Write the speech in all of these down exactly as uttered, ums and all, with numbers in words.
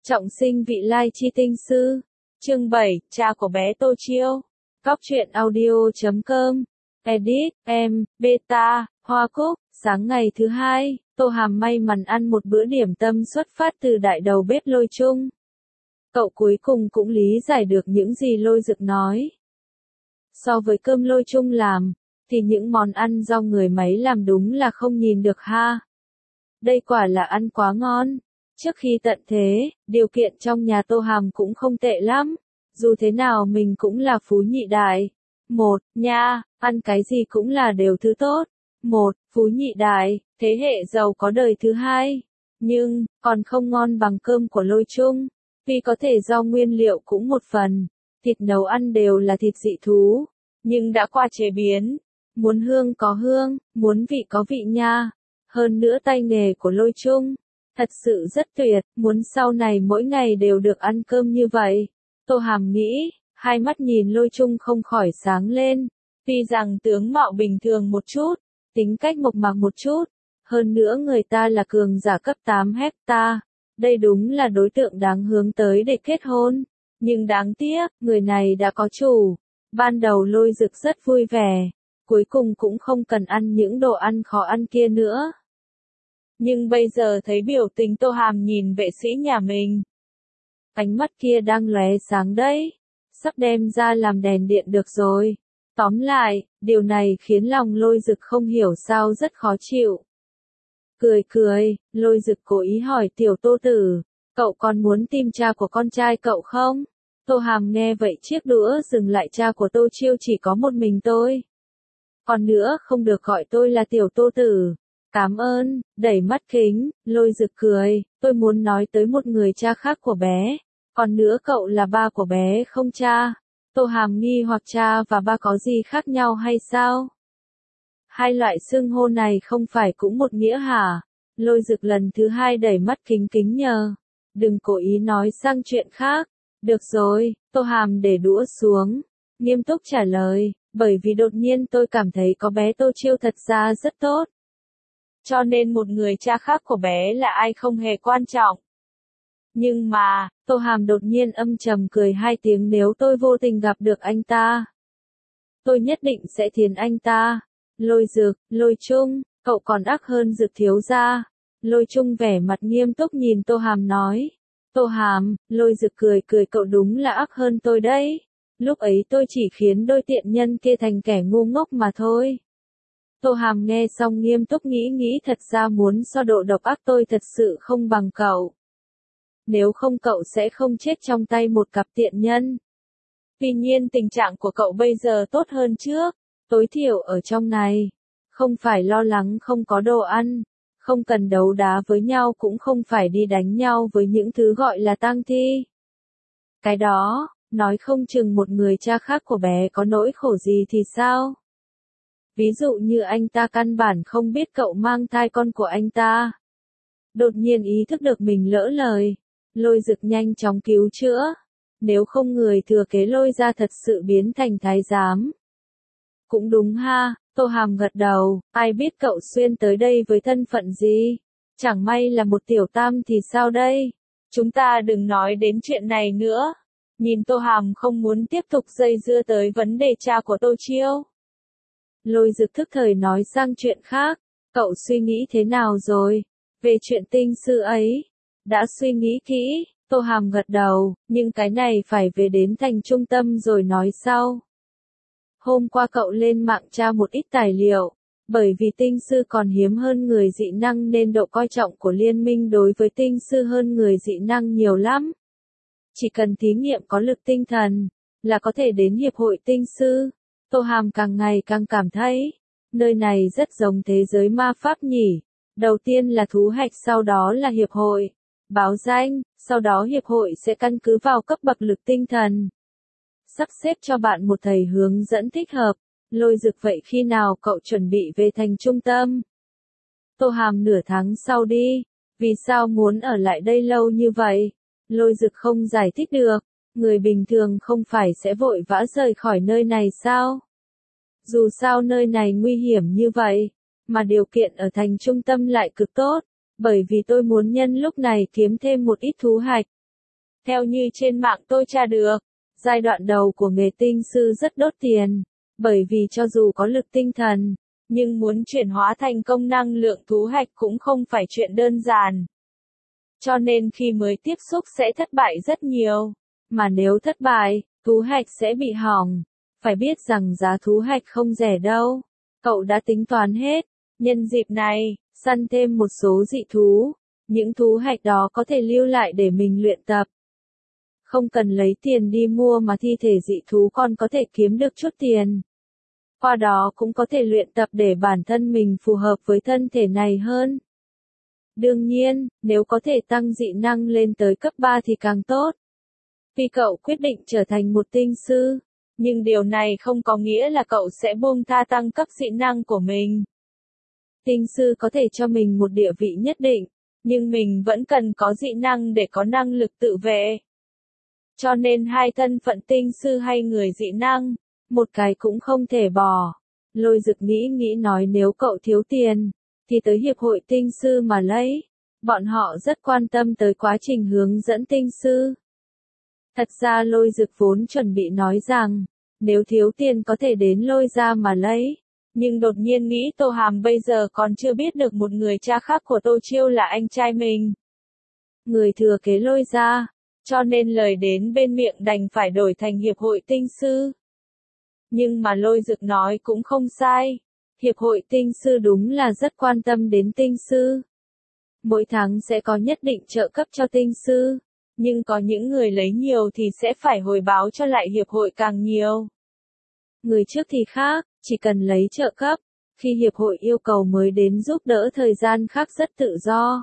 Trọng sinh vị lai chi tinh sư. Chương bảy, cha của bé Tô Chiêu. Góc truyện audio chấm com. Edit, em, Beta, Hoa Cúc. Sáng ngày thứ hai, Tô Hàm may mắn ăn một bữa điểm tâm xuất phát từ đại đầu bếp Lôi Chung. Cậu cuối cùng cũng lý giải được những gì Lôi Dực nói. So với cơm Lôi Chung làm, thì những món ăn do người máy làm đúng là không nhìn được ha. Đây quả là ăn quá ngon. Trước khi tận thế, điều kiện trong nhà Tô Hàm cũng không tệ lắm. Dù thế nào mình cũng là phú nhị đại. Một, nha, ăn cái gì cũng là đều thứ tốt. Một, phú nhị đại, thế hệ giàu có đời thứ hai. Nhưng, còn không ngon bằng cơm của Lôi Chung. Vì có thể do nguyên liệu cũng một phần. Thịt nấu ăn đều là thịt dị thú. Nhưng đã qua chế biến. Muốn hương có hương, muốn vị có vị nha. Hơn nữa tay nghề của Lôi Chung. Thật sự rất tuyệt, muốn sau này mỗi ngày đều được ăn cơm như vậy. Tô Hàm nghĩ, hai mắt nhìn Lôi Chung không khỏi sáng lên. Tuy rằng tướng mạo bình thường một chút, tính cách mộc mạc một chút, hơn nữa người ta là cường giả cấp tám hecta. Đây đúng là đối tượng đáng hướng tới để kết hôn. Nhưng đáng tiếc, người này đã có chủ. Ban đầu Lôi Dực rất vui vẻ, cuối cùng cũng không cần ăn những đồ ăn khó ăn kia nữa. Nhưng bây giờ thấy biểu tình Tô Hàm nhìn vệ sĩ nhà mình. Ánh mắt kia đang lóe sáng đấy. Sắp đem ra làm đèn điện được rồi. Tóm lại, điều này khiến lòng Lôi Dực không hiểu sao rất khó chịu. Cười cười, Lôi Dực cố ý hỏi tiểu Tô Tử, cậu còn muốn tìm cha của con trai cậu không? Tô Hàm nghe vậy chiếc đũa dừng lại, cha của Tô Chiêu chỉ có một mình tôi. Còn nữa không được gọi tôi là tiểu Tô Tử. Cảm ơn, đẩy mắt kính, Lôi Dực cười, tôi muốn nói tới một người cha khác của bé. Còn nữa cậu là ba của bé không cha? Tô Hàm nghi hoặc cha và ba có gì khác nhau hay sao? Hai loại xưng hô này không phải cũng một nghĩa hả? Lôi Dực lần thứ hai đẩy mắt kính kính nhờ. Đừng cố ý nói sang chuyện khác. Được rồi, Tô Hàm để đũa xuống. Nghiêm túc trả lời, bởi vì đột nhiên tôi cảm thấy có bé Tô Chiêu thật ra rất tốt. Cho nên một người cha khác của bé là ai không hề quan trọng. Nhưng mà, Tô Hàm đột nhiên âm trầm cười hai tiếng, nếu tôi vô tình gặp được anh ta, tôi nhất định sẽ thiến anh ta. Lôi Dực, Lôi Chung, cậu còn ác hơn Dực thiếu gia. Lôi Chung vẻ mặt nghiêm túc nhìn Tô Hàm nói. Tô Hàm, Lôi Dực cười cười, cậu đúng là ác hơn tôi đấy. Lúc ấy tôi chỉ khiến đôi tiện nhân kia thành kẻ ngu ngốc mà thôi. Tô Hàm nghe xong nghiêm túc nghĩ nghĩ, thật ra muốn so độ độc ác tôi thật sự không bằng cậu. Nếu không cậu sẽ không chết trong tay một cặp tiện nhân. Tuy nhiên tình trạng của cậu bây giờ tốt hơn trước, tối thiểu ở trong này. Không phải lo lắng không có đồ ăn, không cần đấu đá với nhau, cũng không phải đi đánh nhau với những thứ gọi là tang thi. Cái đó, nói không chừng một người cha khác của bé có nỗi khổ gì thì sao? Ví dụ như anh ta căn bản không biết cậu mang thai con của anh ta. Đột nhiên ý thức được mình lỡ lời. Lôi Dực nhanh chóng cứu chữa. Nếu không người thừa kế Lôi ra thật sự biến thành thái giám. Cũng đúng ha, Tô Hàm gật đầu, ai biết cậu xuyên tới đây với thân phận gì? Chẳng may là một tiểu tam thì sao đây? Chúng ta đừng nói đến chuyện này nữa. Nhìn Tô Hàm không muốn tiếp tục dây dưa tới vấn đề cha của Tô Chiêu. Lôi Dực thức thời nói sang chuyện khác. Cậu suy nghĩ thế nào rồi? Về chuyện tinh sư ấy. Đã suy nghĩ kỹ, Tô Hàm gật đầu, nhưng cái này phải về đến thành trung tâm rồi nói sau. Hôm qua cậu lên mạng tra một ít tài liệu. Bởi vì tinh sư còn hiếm hơn người dị năng nên độ coi trọng của liên minh đối với tinh sư hơn người dị năng nhiều lắm. Chỉ cần thí nghiệm có lực tinh thần, là có thể đến hiệp hội tinh sư. Tô Hàm càng ngày càng cảm thấy, nơi này rất giống thế giới ma pháp nhỉ. Đầu tiên là thú hạch, sau đó là hiệp hội. Báo danh, sau đó hiệp hội sẽ căn cứ vào cấp bậc lực tinh thần. Sắp xếp cho bạn một thầy hướng dẫn thích hợp. Lôi Dực, vậy khi nào cậu chuẩn bị về thành trung tâm? Tô Hàm, nửa tháng sau đi. Vì sao muốn ở lại đây lâu như vậy? Lôi Dực không giải thích được. Người bình thường không phải sẽ vội vã rời khỏi nơi này sao? Dù sao nơi này nguy hiểm như vậy, mà điều kiện ở thành trung tâm lại cực tốt, bởi vì tôi muốn nhân lúc này kiếm thêm một ít thú hạch. Theo như trên mạng tôi tra được, giai đoạn đầu của nghề tinh sư rất đốt tiền, bởi vì cho dù có lực tinh thần, nhưng muốn chuyển hóa thành công năng lượng thú hạch cũng không phải chuyện đơn giản. Cho nên khi mới tiếp xúc sẽ thất bại rất nhiều, mà nếu thất bại, thú hạch sẽ bị hỏng. Phải biết rằng giá thú hạch không rẻ đâu. Cậu đã tính toán hết. Nhân dịp này, săn thêm một số dị thú. Những thú hạch đó có thể lưu lại để mình luyện tập. Không cần lấy tiền đi mua mà thi thể dị thú còn có thể kiếm được chút tiền. Qua đó cũng có thể luyện tập để bản thân mình phù hợp với thân thể này hơn. Đương nhiên, nếu có thể tăng dị năng lên tới cấp ba thì càng tốt. Vì cậu quyết định trở thành một tinh sư, nhưng điều này không có nghĩa là cậu sẽ buông tha tăng cấp dị năng của mình. Tinh sư có thể cho mình một địa vị nhất định, nhưng mình vẫn cần có dị năng để có năng lực tự vệ. Cho nên hai thân phận tinh sư hay người dị năng, một cái cũng không thể bỏ. Lôi Dực nghĩ nghĩ nói nếu cậu thiếu tiền, thì tới hiệp hội tinh sư mà lấy. Bọn họ rất quan tâm tới quá trình hướng dẫn tinh sư. Thật ra Lôi Dực vốn chuẩn bị nói rằng, nếu thiếu tiền có thể đến Lôi gia mà lấy. Nhưng đột nhiên nghĩ Tô Hàm bây giờ còn chưa biết được một người cha khác của Tô Chiêu là anh trai mình. Người thừa kế Lôi gia, cho nên lời đến bên miệng đành phải đổi thành hiệp hội tinh sư. Nhưng mà Lôi Dực nói cũng không sai. Hiệp hội tinh sư đúng là rất quan tâm đến tinh sư. Mỗi tháng sẽ có nhất định trợ cấp cho tinh sư. Nhưng có những người lấy nhiều thì sẽ phải hồi báo cho lại hiệp hội càng nhiều. Người trước thì khác, chỉ cần lấy trợ cấp. Khi hiệp hội yêu cầu mới đến giúp đỡ thời gian khác rất tự do.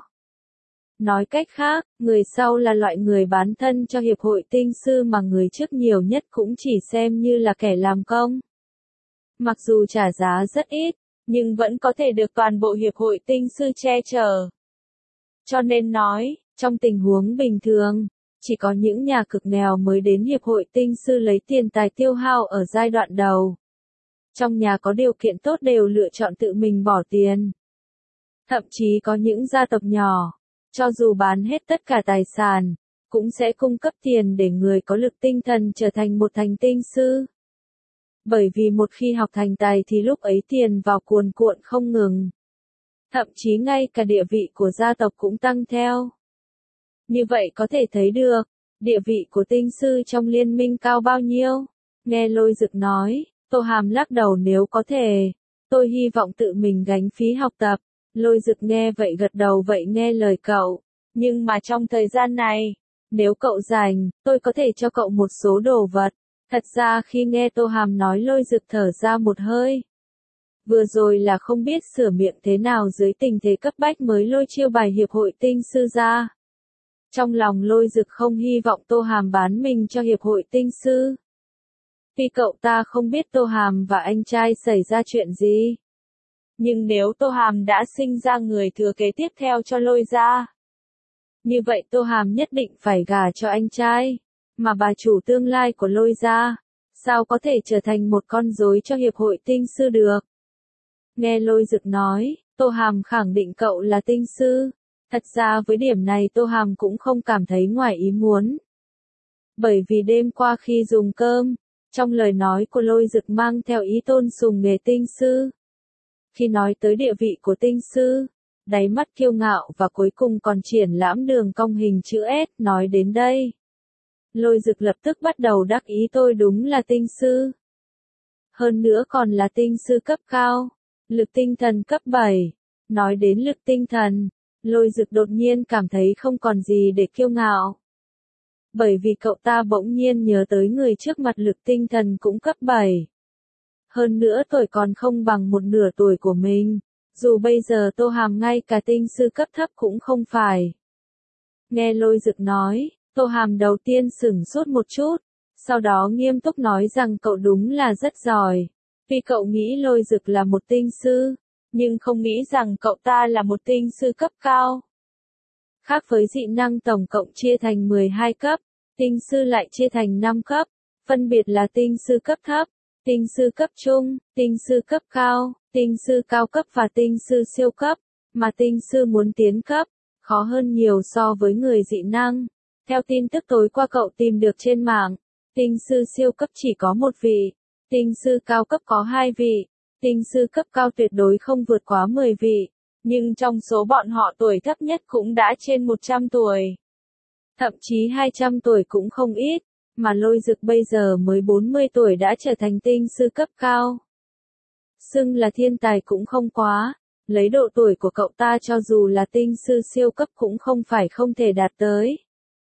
Nói cách khác, người sau là loại người bán thân cho hiệp hội tinh sư mà người trước nhiều nhất cũng chỉ xem như là kẻ làm công. Mặc dù trả giá rất ít, nhưng vẫn có thể được toàn bộ hiệp hội tinh sư che chở. Cho nên nói, trong tình huống bình thường, chỉ có những nhà cực nghèo mới đến hiệp hội tinh sư lấy tiền tài tiêu hao ở giai đoạn đầu. Trong nhà có điều kiện tốt đều lựa chọn tự mình bỏ tiền. Thậm chí có những gia tộc nhỏ, cho dù bán hết tất cả tài sản, cũng sẽ cung cấp tiền để người có lực tinh thần trở thành một thành tinh sư. Bởi vì một khi học thành tài thì lúc ấy tiền vào cuồn cuộn không ngừng. Thậm chí ngay cả địa vị của gia tộc cũng tăng theo. Như vậy có thể thấy được, địa vị của tinh sư trong liên minh cao bao nhiêu. Nghe Lôi Dực nói, Tô Hàm lắc đầu nếu có thể, tôi hy vọng tự mình gánh phí học tập. Lôi Dực nghe vậy gật đầu vậy nghe lời cậu. Nhưng mà trong thời gian này, nếu cậu rảnh, tôi có thể cho cậu một số đồ vật. Thật ra khi nghe Tô Hàm nói Lôi Dực thở ra một hơi. Vừa rồi là không biết sửa miệng thế nào dưới tình thế cấp bách mới lôi chiêu bài hiệp hội tinh sư ra. Trong lòng Lôi Dực không hy vọng Tô Hàm bán mình cho hiệp hội tinh sư. Vì cậu ta không biết Tô Hàm và anh trai xảy ra chuyện gì. Nhưng nếu Tô Hàm đã sinh ra người thừa kế tiếp theo cho Lôi gia, như vậy Tô Hàm nhất định phải gả cho anh trai. Mà bà chủ tương lai của Lôi gia, sao có thể trở thành một con rối cho hiệp hội tinh sư được? Nghe Lôi Dực nói, Tô Hàm khẳng định cậu là tinh sư. Thật ra với điểm này Tô Hàm cũng không cảm thấy ngoài ý muốn. Bởi vì đêm qua khi dùng cơm, trong lời nói của Lôi Dực mang theo ý tôn sùng nghề tinh sư. Khi nói tới địa vị của tinh sư, đáy mắt kiêu ngạo và cuối cùng còn triển lãm đường cong hình chữ S nói đến đây. Lôi Dực lập tức bắt đầu đắc ý tôi đúng là tinh sư. Hơn nữa còn là tinh sư cấp cao, lực tinh thần cấp bảy. Nói đến lực tinh thần, Lôi Dực đột nhiên cảm thấy không còn gì để kiêu ngạo. Bởi vì cậu ta bỗng nhiên nhớ tới người trước mặt lực tinh thần cũng cấp bảy. Hơn nữa tuổi còn không bằng một nửa tuổi của mình, dù bây giờ Tô Hàm ngay cả tinh sư cấp thấp cũng không phải. Nghe Lôi Dực nói, Tô Hàm đầu tiên sửng sốt một chút, sau đó nghiêm túc nói rằng cậu đúng là rất giỏi. Vì cậu nghĩ Lôi Dực là một tinh sư, nhưng không nghĩ rằng cậu ta là một tinh sư cấp cao. Khác với dị năng tổng cộng chia thành mười hai cấp, tinh sư lại chia thành năm cấp, phân biệt là tinh sư cấp thấp, tinh sư cấp trung, tinh sư cấp cao, tinh sư cao cấp và tinh sư siêu cấp, mà tinh sư muốn tiến cấp, khó hơn nhiều so với người dị năng. Theo tin tức tối qua cậu tìm được trên mạng, tinh sư siêu cấp chỉ có một vị, tinh sư cao cấp có hai vị, tinh sư cấp cao tuyệt đối không vượt quá mười vị, nhưng trong số bọn họ tuổi thấp nhất cũng đã trên một trăm tuổi. Thậm chí hai trăm tuổi cũng không ít, mà Lôi Dực bây giờ mới bốn mươi tuổi đã trở thành tinh sư cấp cao. Xưng là thiên tài cũng không quá, lấy độ tuổi của cậu ta cho dù là tinh sư siêu cấp cũng không phải không thể đạt tới.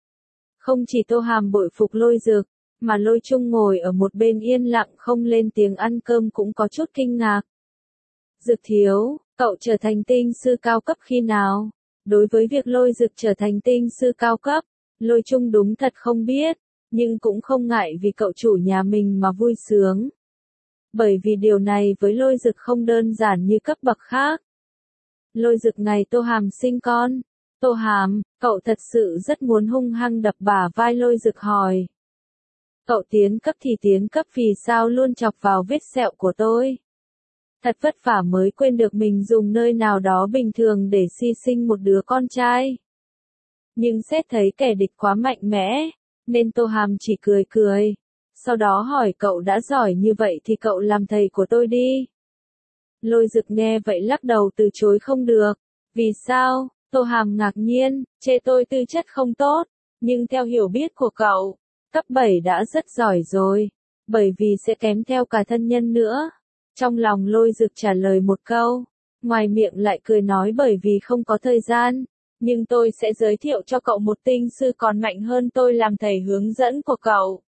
Không chỉ Tô Hàm bội phục Lôi Dực, mà Lôi Trung ngồi ở một bên yên lặng không lên tiếng ăn cơm cũng có chút kinh ngạc. Dực thiếu, cậu trở thành tinh sư cao cấp khi nào? Đối với việc Lôi Dực trở thành tinh sư cao cấp, Lôi Trung đúng thật không biết, nhưng cũng không ngại vì cậu chủ nhà mình mà vui sướng. Bởi vì điều này với Lôi Dực không đơn giản như cấp bậc khác. Lôi Dực này Tô Hàm sinh con. Tô Hàm, cậu thật sự rất muốn hung hăng đập bả vai Lôi Dực hỏi. Cậu tiến cấp thì tiến cấp vì sao luôn chọc vào vết sẹo của tôi? Thật vất vả mới quên được mình dùng nơi nào đó bình thường để hy sinh một đứa con trai. Nhưng xét thấy kẻ địch quá mạnh mẽ, nên Tô Hàm chỉ cười cười. Sau đó hỏi cậu đã giỏi như vậy thì cậu làm thầy của tôi đi. Lôi Dực nghe vậy lắc đầu từ chối không được. Vì sao? Tô Hàm ngạc nhiên, chê tôi tư chất không tốt, nhưng theo hiểu biết của cậu, cấp bảy đã rất giỏi rồi, bởi vì sẽ kém theo cả thân nhân nữa. Trong lòng Lôi Dực trả lời một câu, ngoài miệng lại cười nói bởi vì không có thời gian, nhưng tôi sẽ giới thiệu cho cậu một tinh sư còn mạnh hơn tôi làm thầy hướng dẫn của cậu.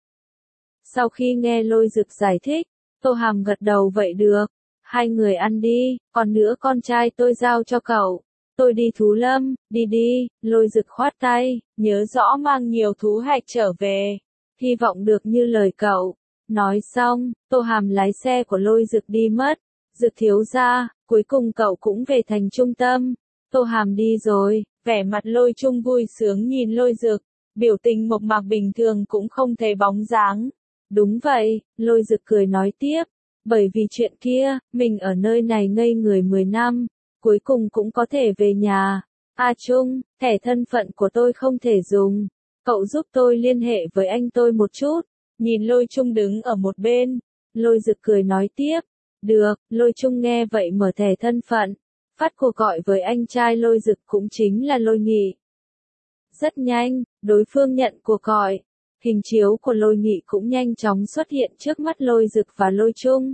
Sau khi nghe Lôi Dực giải thích, Tô Hàm gật đầu vậy được, hai người ăn đi, còn nữa con trai tôi giao cho cậu. Tôi đi thú lâm, đi đi, Lôi Dực khoát tay, nhớ rõ mang nhiều thú hạch trở về, hy vọng được như lời cậu. Nói xong, Tô Hàm lái xe của Lôi Dực đi mất. Dực thiếu gia, cuối cùng cậu cũng về thành trung tâm. Tô Hàm đi rồi, vẻ mặt Lôi Trung vui sướng nhìn Lôi Dực, biểu tình mộc mạc bình thường cũng không thấy bóng dáng. Đúng vậy, Lôi Dực cười nói tiếp, bởi vì chuyện kia, mình ở nơi này ngây người mười năm, cuối cùng cũng có thể về nhà. A Trung, thẻ thân phận của tôi không thể dùng, cậu giúp tôi liên hệ với anh tôi một chút. Nhìn Lôi Trung đứng ở một bên, Lôi Dực cười nói tiếp, được. Lôi Trung nghe vậy mở thẻ thân phận, phát cuộc gọi với anh trai Lôi Dực cũng chính là Lôi Nghị. Rất nhanh, đối phương nhận cuộc gọi, hình chiếu của Lôi Nghị cũng nhanh chóng xuất hiện trước mắt Lôi Dực và Lôi Trung.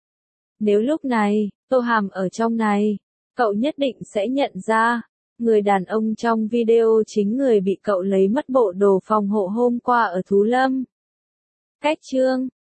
Nếu lúc này, Tô Hàm ở trong này, cậu nhất định sẽ nhận ra, người đàn ông trong video chính người bị cậu lấy mất bộ đồ phòng hộ hôm qua ở Thú Lâm. Cách chương